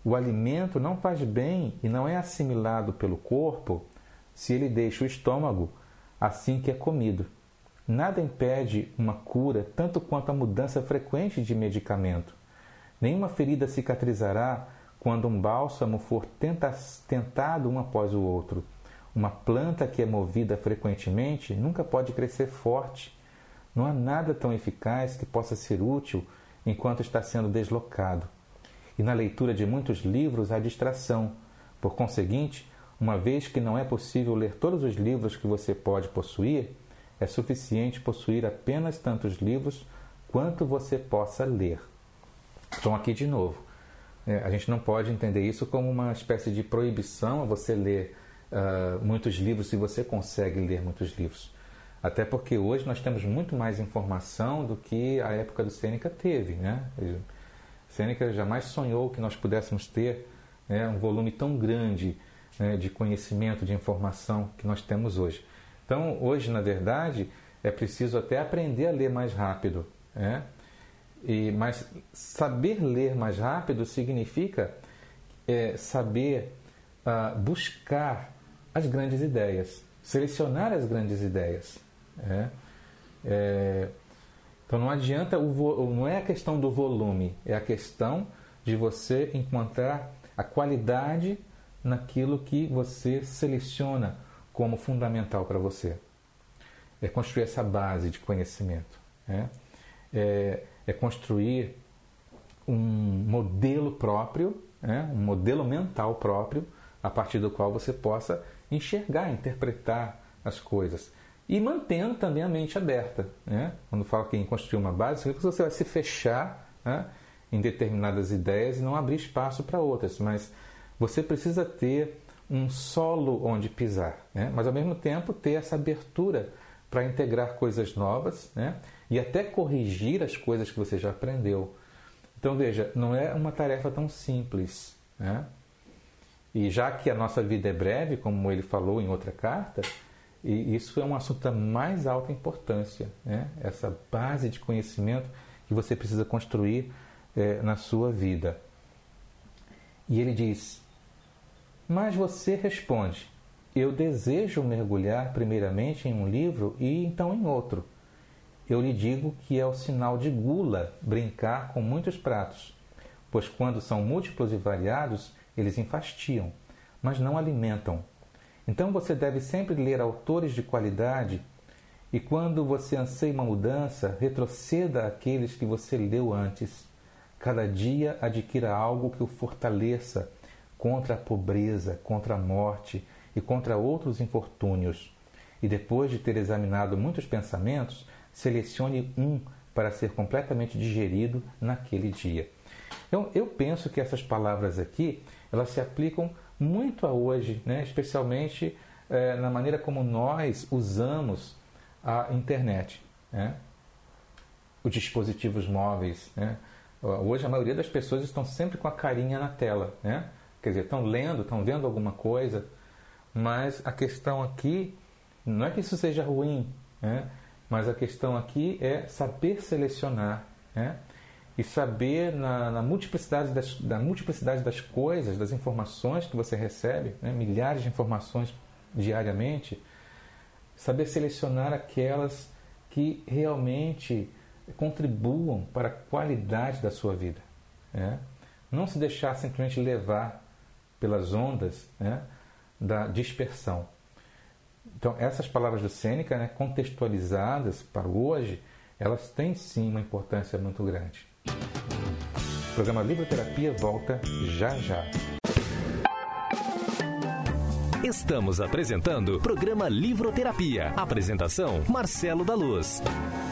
[SPEAKER 2] o alimento não faz bem e não é assimilado pelo corpo se ele deixa o estômago assim que é comido. Nada impede uma cura tanto quanto a mudança frequente de medicamento. Nenhuma ferida cicatrizará quando um bálsamo for tentado um após o outro. Uma planta que é movida frequentemente nunca pode crescer forte. Não há nada tão eficaz que possa ser útil enquanto está sendo deslocado. E na leitura de muitos livros há distração. Por conseguinte, uma vez que não é possível ler todos os livros que você pode possuir, é suficiente possuir apenas tantos livros quanto você possa ler. Então, aqui de novo, a gente não pode entender isso como uma espécie de proibição a você ler muitos livros se você consegue ler muitos livros. Até porque hoje nós temos muito mais informação do que a época do Sêneca teve, né? Sêneca jamais sonhou que nós pudéssemos ter um volume tão grande de conhecimento, de informação que nós temos hoje. Então, hoje, na verdade, é preciso até aprender a ler mais rápido. Mas saber ler mais rápido significa saber buscar as grandes ideias, selecionar as grandes ideias. Então não adianta, não é a questão do volume, é a questão de você encontrar a qualidade naquilo que você seleciona como fundamental para você. É construir essa base de conhecimento. É construir um modelo próprio, um modelo mental próprio, a partir do qual você possa enxergar, interpretar as coisas. E mantendo também a mente aberta. Quando falo que em construir uma base, você vai se fechar em determinadas ideias e não abrir espaço para outras. Mas você precisa ter um solo onde pisar, mas ao mesmo tempo ter essa abertura para integrar coisas novas, e até corrigir as coisas que você já aprendeu. Então veja, não é uma tarefa tão simples. E já que a nossa vida é breve, como ele falou em outra carta, e isso é um assunto da mais alta importância, essa base de conhecimento que você precisa construir na sua vida. E ele diz: mas você responde: eu desejo mergulhar primeiramente em um livro e então em outro. Eu lhe digo que é o sinal de gula brincar com muitos pratos, pois quando são múltiplos e variados, eles enfastiam, mas não alimentam. Então você deve sempre ler autores de qualidade e quando você anseia uma mudança, retroceda àqueles que você leu antes. Cada dia adquira algo que o fortaleça contra a pobreza, contra a morte e contra outros infortúnios. E depois de ter examinado muitos pensamentos, selecione um para ser completamente digerido naquele dia. Então, eu penso que essas palavras aqui, elas se aplicam muito a hoje, especialmente na maneira como nós usamos a internet, os dispositivos móveis. Hoje a maioria das pessoas estão sempre com a carinha na tela, quer dizer, estão lendo, estão vendo alguma coisa, mas a questão aqui não é que isso seja ruim, mas a questão aqui é saber selecionar, e saber na multiplicidade das coisas, das informações que você recebe, milhares de informações diariamente, saber selecionar aquelas que realmente contribuam para a qualidade da sua vida. Não se deixar simplesmente levar pelas ondas da dispersão. Então, essas palavras do Sêneca, contextualizadas para o hoje, elas têm sim uma importância muito grande. O programa Livroterapia volta já já.
[SPEAKER 1] Estamos apresentando o programa Livroterapia. Apresentação: Marcelo da Luz.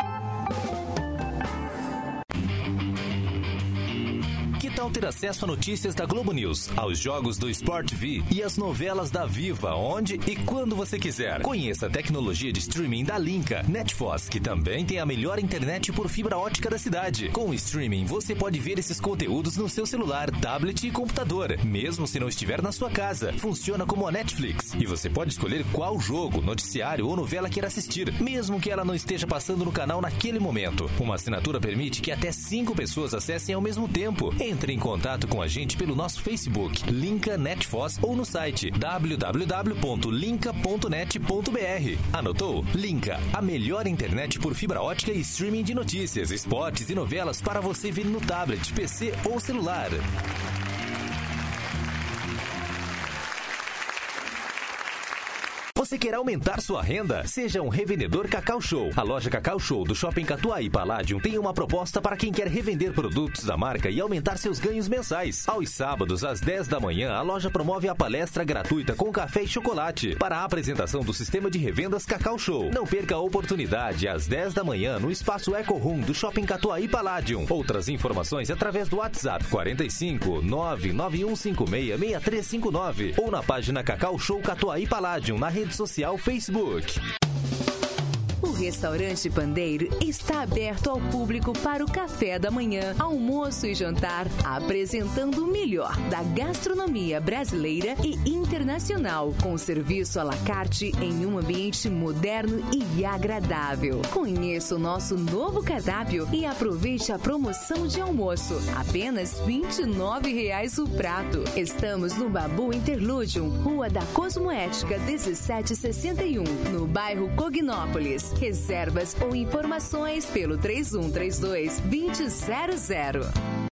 [SPEAKER 1] Que tal ter acesso a notícias da Globo News, aos jogos do Sport TV e às novelas da Viva, onde e quando você quiser? Conheça a tecnologia de streaming da Linka Netfos, que também tem a melhor internet por fibra ótica da cidade. Com o streaming, você pode ver esses conteúdos no seu celular, tablet e computador, mesmo se não estiver na sua casa. Funciona como a Netflix e você pode escolher qual jogo, noticiário ou novela quer assistir, mesmo que ela não esteja passando no canal naquele momento. Uma assinatura permite que até 5 pessoas acessem ao mesmo tempo. Entre em contato com a gente pelo nosso Facebook, Linka Netfoz, ou no site www.linka.net.br. Anotou? Linka, a melhor internet por fibra ótica e streaming de notícias, esportes e novelas para você ver no tablet, PC ou celular. Você quer aumentar sua renda? Seja um revendedor Cacau Show. A loja Cacau Show do Shopping Catuaí Palladium tem uma proposta para quem quer revender produtos da marca e aumentar seus ganhos mensais. Aos sábados, às 10 da manhã, a loja promove a palestra gratuita com café e chocolate para a apresentação do sistema de revendas Cacau Show. Não perca a oportunidade às 10 da manhã no espaço Eco Room do Shopping Catuaí Palladium. Outras informações através do WhatsApp 45 99156 6359 ou na página Cacau Show Catuaí Palladium na rede social Facebook.
[SPEAKER 7] O restaurante Pandeiro está aberto ao público para o café da manhã, almoço e jantar, apresentando o melhor da gastronomia brasileira e internacional, com serviço à la carte em um ambiente moderno e agradável. Conheça o nosso novo cardápio e aproveite a promoção de almoço, apenas R$ 29,00 o prato. Estamos no Babu Interludium, Rua da Cosmoética 1761, no bairro Cognópolis. Reservas ou informações pelo 3132-2000.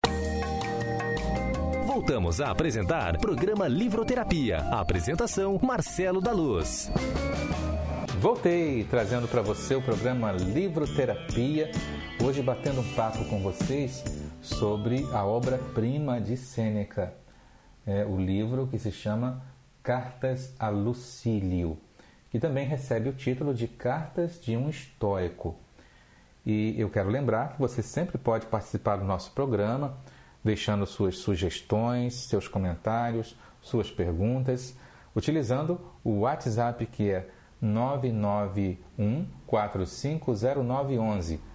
[SPEAKER 1] Voltamos a apresentar programa Livroterapia. A apresentação, Marcelo da Luz.
[SPEAKER 2] Voltei trazendo para você o programa Livroterapia, hoje batendo um papo com vocês sobre a obra-prima de Sêneca, o livro que se chama Cartas a Lucílio, que também recebe o título de Cartas de um Estoico. E eu quero lembrar que você sempre pode participar do nosso programa, deixando suas sugestões, seus comentários, suas perguntas, utilizando o WhatsApp que é 991-450911,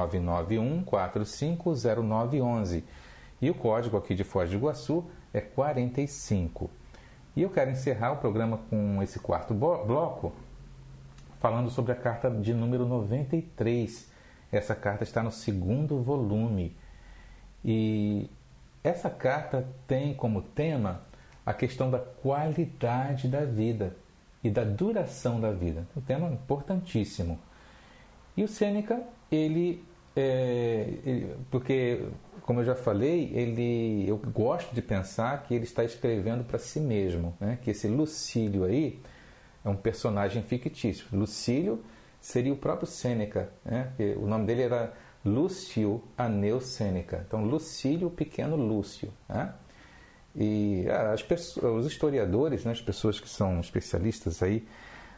[SPEAKER 2] 991-450911. E o código aqui de Foz do Iguaçu é 45. E eu quero encerrar o programa com esse quarto bloco, falando sobre a carta de número 93. Essa carta está no 2º volume. E essa carta tem como tema a questão da qualidade da vida e da duração da vida. Um tema importantíssimo. E o Sêneca, porque, como eu já falei, eu gosto de pensar que ele está escrevendo para si mesmo, né? Que esse Lucílio aí é um personagem fictício. Lucílio seria o próprio Sêneca, né? O nome dele era Lúcio Aneu Sêneca. Então, Lucílio, pequeno Lúcio, né? E os historiadores, né? As pessoas que são especialistas aí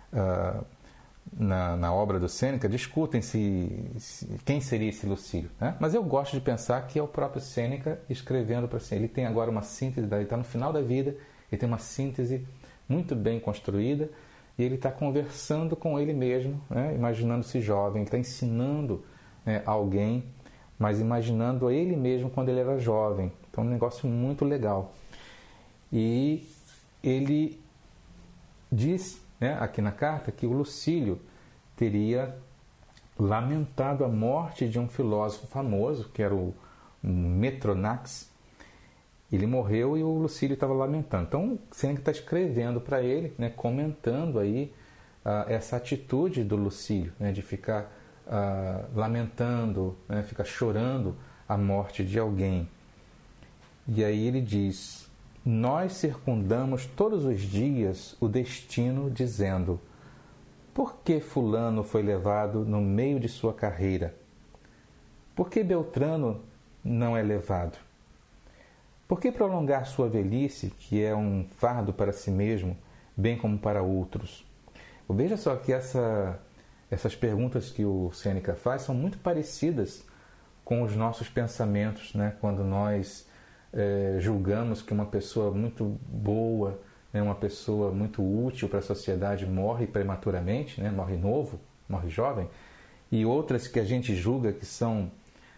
[SPEAKER 2] na obra do Sêneca, discutem quem seria esse Lucílio, né? Mas eu gosto de pensar que é o próprio Sêneca escrevendo para si. Ele tem agora uma síntese, ele está no final da vida, ele tem uma síntese muito bem construída e ele está conversando com ele mesmo, né? Imaginando-se jovem, ele está ensinando alguém, mas imaginando a ele mesmo quando ele era jovem. Então é um negócio muito legal. E ele diz, né, aqui na carta, que o Lucílio teria lamentado a morte de um filósofo famoso, que era o Metronax. Ele morreu e o Lucílio estava lamentando. Então, Sêneca está escrevendo para ele, né, comentando aí essa atitude do Lucílio, né, de ficar lamentando, né, ficar chorando a morte de alguém. E aí ele diz: nós circundamos todos os dias o destino, dizendo: por que fulano foi levado no meio de sua carreira? Por que Beltrano não é levado? Por que prolongar sua velhice, que é um fardo para si mesmo, bem como para outros? Veja só que essas perguntas que o Sêneca faz são muito parecidas com os nossos pensamentos, né? Quando nós julgamos que uma pessoa muito boa, né, uma pessoa muito útil para a sociedade morre prematuramente, né, morre novo, morre jovem, e outras que a gente julga que são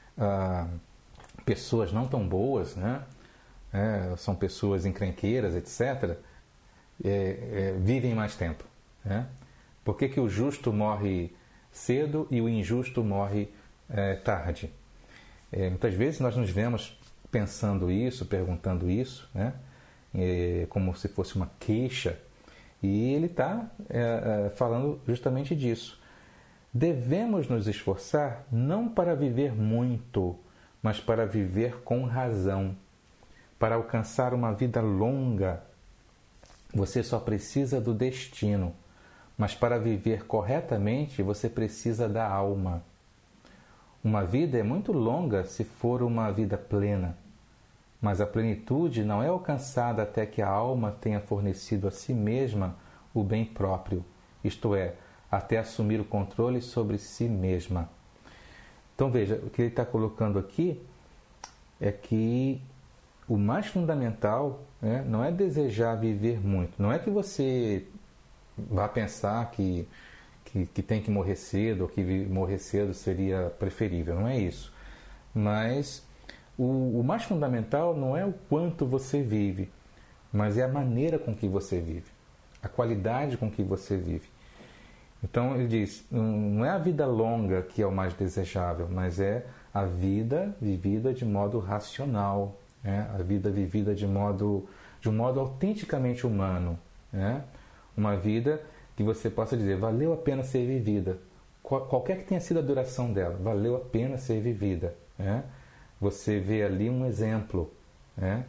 [SPEAKER 2] pessoas não tão boas, né, são pessoas encrenqueiras, etc., vivem mais tempo, né? Por que o justo morre cedo e o injusto morre tarde? Muitas vezes nós nos vemos pensando isso, perguntando isso, né? Como se fosse uma queixa. E ele está falando justamente disso. Devemos nos esforçar não para viver muito, mas para viver com razão. Para alcançar uma vida longa, você só precisa do destino, mas para viver corretamente, você precisa da alma. Uma vida é muito longa se for uma vida plena, mas a plenitude não é alcançada até que a alma tenha fornecido a si mesma o bem próprio, isto é, até assumir o controle sobre si mesma. Então veja, o que ele está colocando aqui é que o mais fundamental, né, não é desejar viver muito, não é que você vá pensar que tem que morrer cedo, ou que morrer cedo seria preferível, não é isso. Mas o mais fundamental não é o quanto você vive, mas é a maneira com que você vive, a qualidade com que você vive. Então ele diz, não é a vida longa que é o mais desejável, mas é a vida vivida de modo racional, né? A vida vivida de um modo autenticamente humano, né? Uma vida que você possa dizer, valeu a pena ser vivida, qualquer que tenha sido a duração dela, valeu a pena ser vivida, né? Você vê ali um exemplo, né?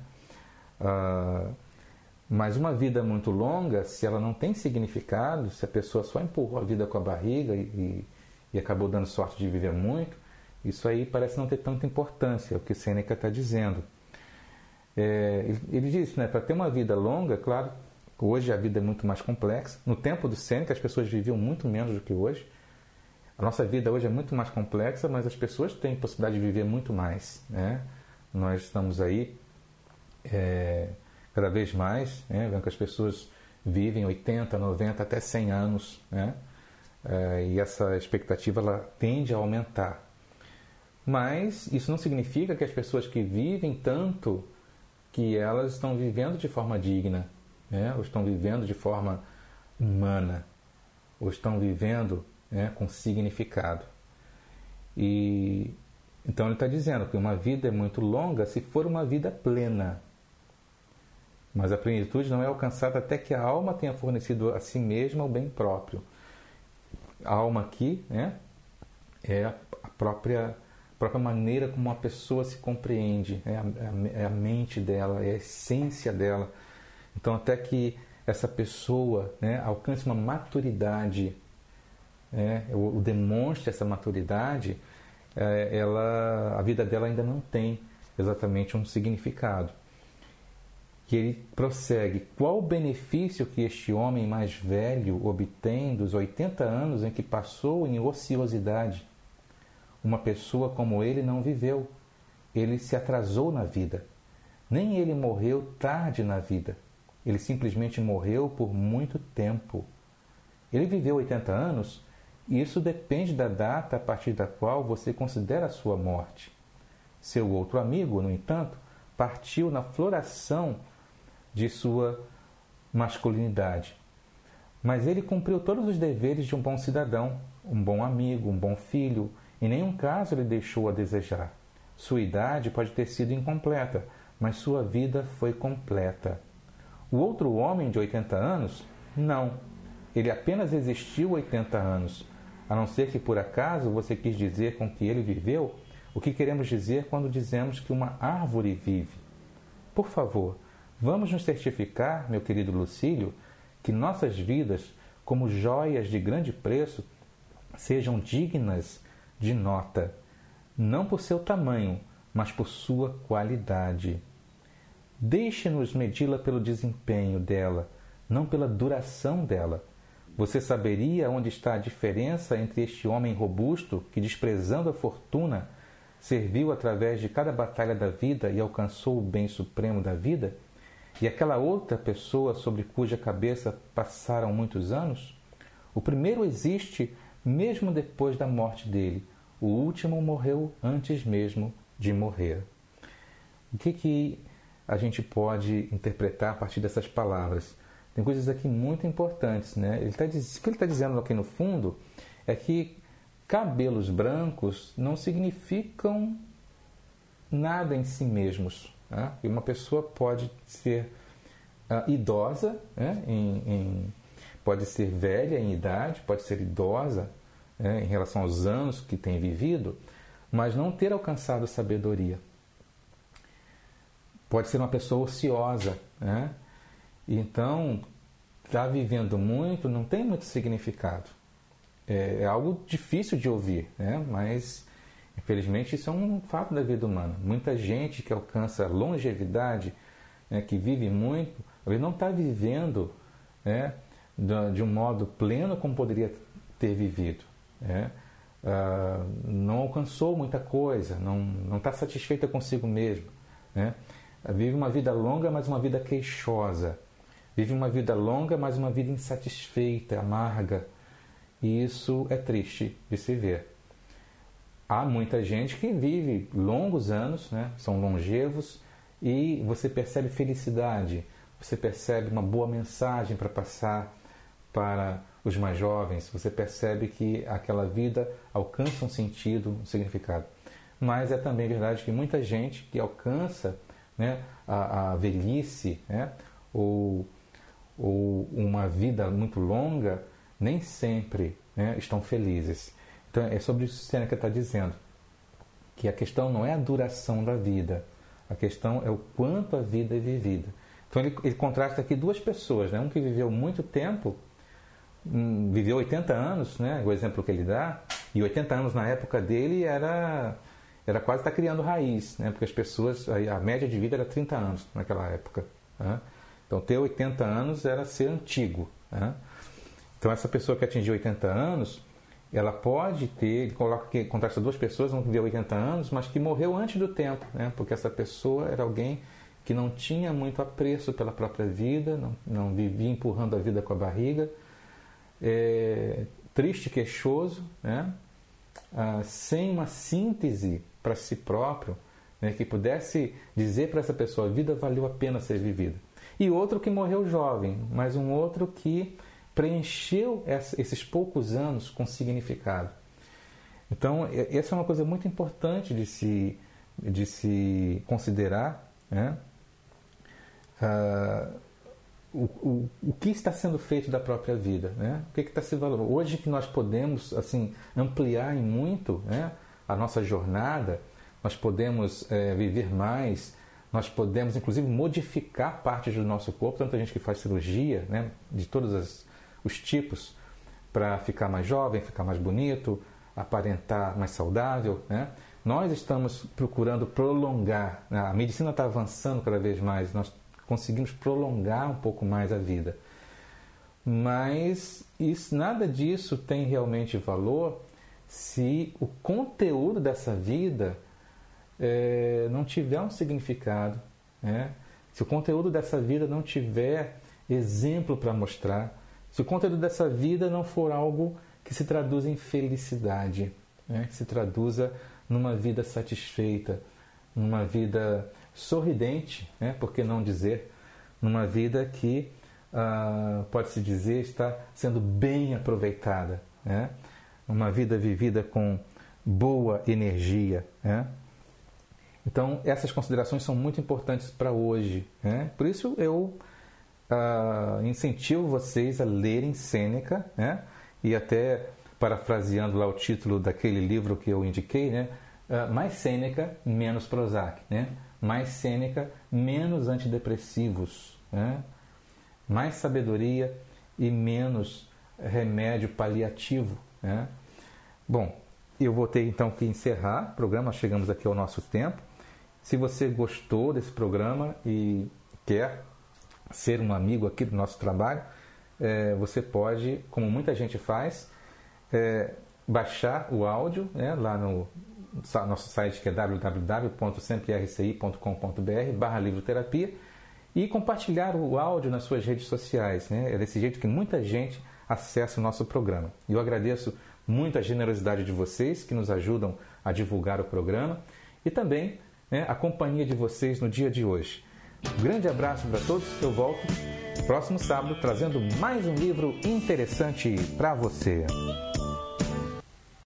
[SPEAKER 2] Mas uma vida muito longa, se ela não tem significado, se a pessoa só empurrou a vida com a barriga e acabou dando sorte de viver muito, isso aí parece não ter tanta importância, é o que Sêneca está dizendo. Ele diz, né, para ter uma vida longa, claro, hoje a vida é muito mais complexa. No tempo do Sêneca as pessoas viviam muito menos do que hoje. A nossa vida hoje é muito mais complexa, mas as pessoas têm possibilidade de viver muito mais, né? Nós estamos aí cada vez mais, né, vendo que as pessoas vivem 80, 90, até 100 anos, né? E essa expectativa ela tende a aumentar. Mas isso não significa que as pessoas que vivem tanto, que elas estão vivendo de forma digna, né? Ou estão vivendo de forma humana, ou estão vivendo, né, com significado. E então ele está dizendo que uma vida é muito longa se for uma vida plena, mas a plenitude não é alcançada até que a alma tenha fornecido a si mesma o bem próprio. A alma aqui, né, é a própria maneira como uma pessoa se compreende, é a mente dela, é a essência dela. Então, até que essa pessoa, né, alcance uma maturidade, ou demonstre essa maturidade, a vida dela ainda não tem exatamente um significado. Que ele prossegue, qual o benefício que este homem mais velho obtém dos 80 anos em que passou em ociosidade? Uma pessoa como ele não viveu, ele se atrasou na vida. Nem ele morreu tarde na vida, ele simplesmente morreu por muito tempo. Ele viveu 80 anos, e isso depende da data a partir da qual você considera a sua morte. Seu outro amigo, no entanto, partiu na floração de sua masculinidade. Mas ele cumpriu todos os deveres de um bom cidadão, um bom amigo, um bom filho. Em nenhum caso ele deixou a desejar. Sua idade pode ter sido incompleta, mas sua vida foi completa. O outro homem de 80 anos, não. Ele apenas existiu 80 anos. A não ser que por acaso você quis dizer com que ele viveu o que queremos dizer quando dizemos que uma árvore vive. Por favor, vamos nos certificar, meu querido Lucílio, que nossas vidas, como joias de grande preço, sejam dignas de nota, não por seu tamanho, mas por sua qualidade. Deixe-nos medi-la pelo desempenho dela, não pela duração dela. Você saberia onde está a diferença entre este homem robusto que, desprezando a fortuna, serviu através de cada batalha da vida e alcançou o bem supremo da vida, e aquela outra pessoa sobre cuja cabeça passaram muitos anos? O primeiro existe mesmo depois da morte dele. O último morreu antes mesmo de morrer. O que a gente pode interpretar a partir dessas palavras? Tem coisas aqui muito importantes, né? O que ele está dizendo aqui no fundo é que cabelos brancos não significam nada em si mesmos. Né? E uma pessoa pode ser idosa, né? Pode ser velha em idade, pode ser idosa, né? Em relação aos anos que tem vivido, mas não ter alcançado sabedoria. Pode ser uma pessoa ociosa, né? Então, está vivendo muito não tem muito significado. É algo difícil de ouvir, né? Mas, infelizmente, isso é um fato da vida humana. Muita gente que alcança longevidade, né, que vive muito, ele não está vivendo, né, de um modo pleno como poderia ter vivido. Né? Não alcançou muita coisa, não está satisfeita consigo mesmo. Né? Vive uma vida longa, mas uma vida queixosa. Vive uma vida longa, mas uma vida insatisfeita, amarga. E isso é triste de se ver. Há muita gente que vive longos anos, né? São longevos, e você percebe felicidade, você percebe uma boa mensagem para passar para os mais jovens, você percebe que aquela vida alcança um sentido, um significado. Mas é também verdade que muita gente que alcança, né, a velhice, né, ou uma vida muito longa, nem sempre, né, estão felizes. Então é sobre isso que Sêneca está dizendo, que a questão não é a duração da vida, a questão é o quanto a vida é vivida. Então ele contrasta aqui duas pessoas, né? Um que viveu muito tempo, viveu 80 anos, né? O exemplo que ele dá, e 80 anos na época dele era quase estar criando raiz, né? Porque as pessoas, a média de vida era 30 anos naquela época. Né? Então ter 80 anos era ser antigo. Né? Então essa pessoa que atingiu 80 anos, ela pode ter, ele coloca que contrasta duas pessoas, um que viveu 80 anos, mas que morreu antes do tempo, né? Porque essa pessoa era alguém que não tinha muito apreço pela própria vida, não vivia empurrando a vida com a barriga, triste, queixoso, né? Sem uma síntese para si próprio, né? Que pudesse dizer para essa pessoa, a vida valeu a pena ser vivida. E outro que morreu jovem, mas um outro que preencheu esses poucos anos com significado. Então, essa é uma coisa muito importante de se considerar, né? O que está sendo feito da própria vida, né? O que está se valorizando. Hoje que nós podemos assim, ampliar em muito, né, a nossa jornada, nós podemos viver mais, nós podemos inclusive modificar partes do nosso corpo, tanta gente que faz cirurgia, né, de todos os tipos, para ficar mais jovem, ficar mais bonito, aparentar mais saudável, né? Nós estamos procurando prolongar, né? A medicina está avançando cada vez mais, nós conseguimos prolongar um pouco mais a vida. Mas nada disso tem realmente valor se o conteúdo dessa vida não tiver um significado, né? Se o conteúdo dessa vida não tiver exemplo para mostrar, se o conteúdo dessa vida não for algo que se traduza em felicidade, né? Que se traduza numa vida satisfeita, numa vida sorridente, né? Por que não dizer, numa vida que, pode-se dizer, está sendo bem aproveitada, né? Uma vida vivida com boa energia, né? Então, essas considerações são muito importantes para hoje, né? Por isso eu incentivo vocês a lerem Sêneca, né? E até parafraseando lá o título daquele livro que eu indiquei, né? Mais Sêneca, menos Prozac, né? Mais Sêneca, menos antidepressivos, né? Mais sabedoria e menos remédio paliativo, né? Bom, eu vou ter então que encerrar o programa, chegamos aqui ao nosso tempo. Se você gostou desse programa e quer ser um amigo aqui do nosso trabalho, você pode, como muita gente faz, baixar o áudio, né, lá no nosso site, que é www.semprrci.com.br/livroterapia, e compartilhar o áudio nas suas redes sociais, né? É desse jeito que muita gente acessa o nosso programa. E eu agradeço muito a generosidade de vocês que nos ajudam a divulgar o programa e também, né, a companhia de vocês no dia de hoje. Um grande abraço para todos. Eu volto próximo sábado trazendo mais um livro interessante para você.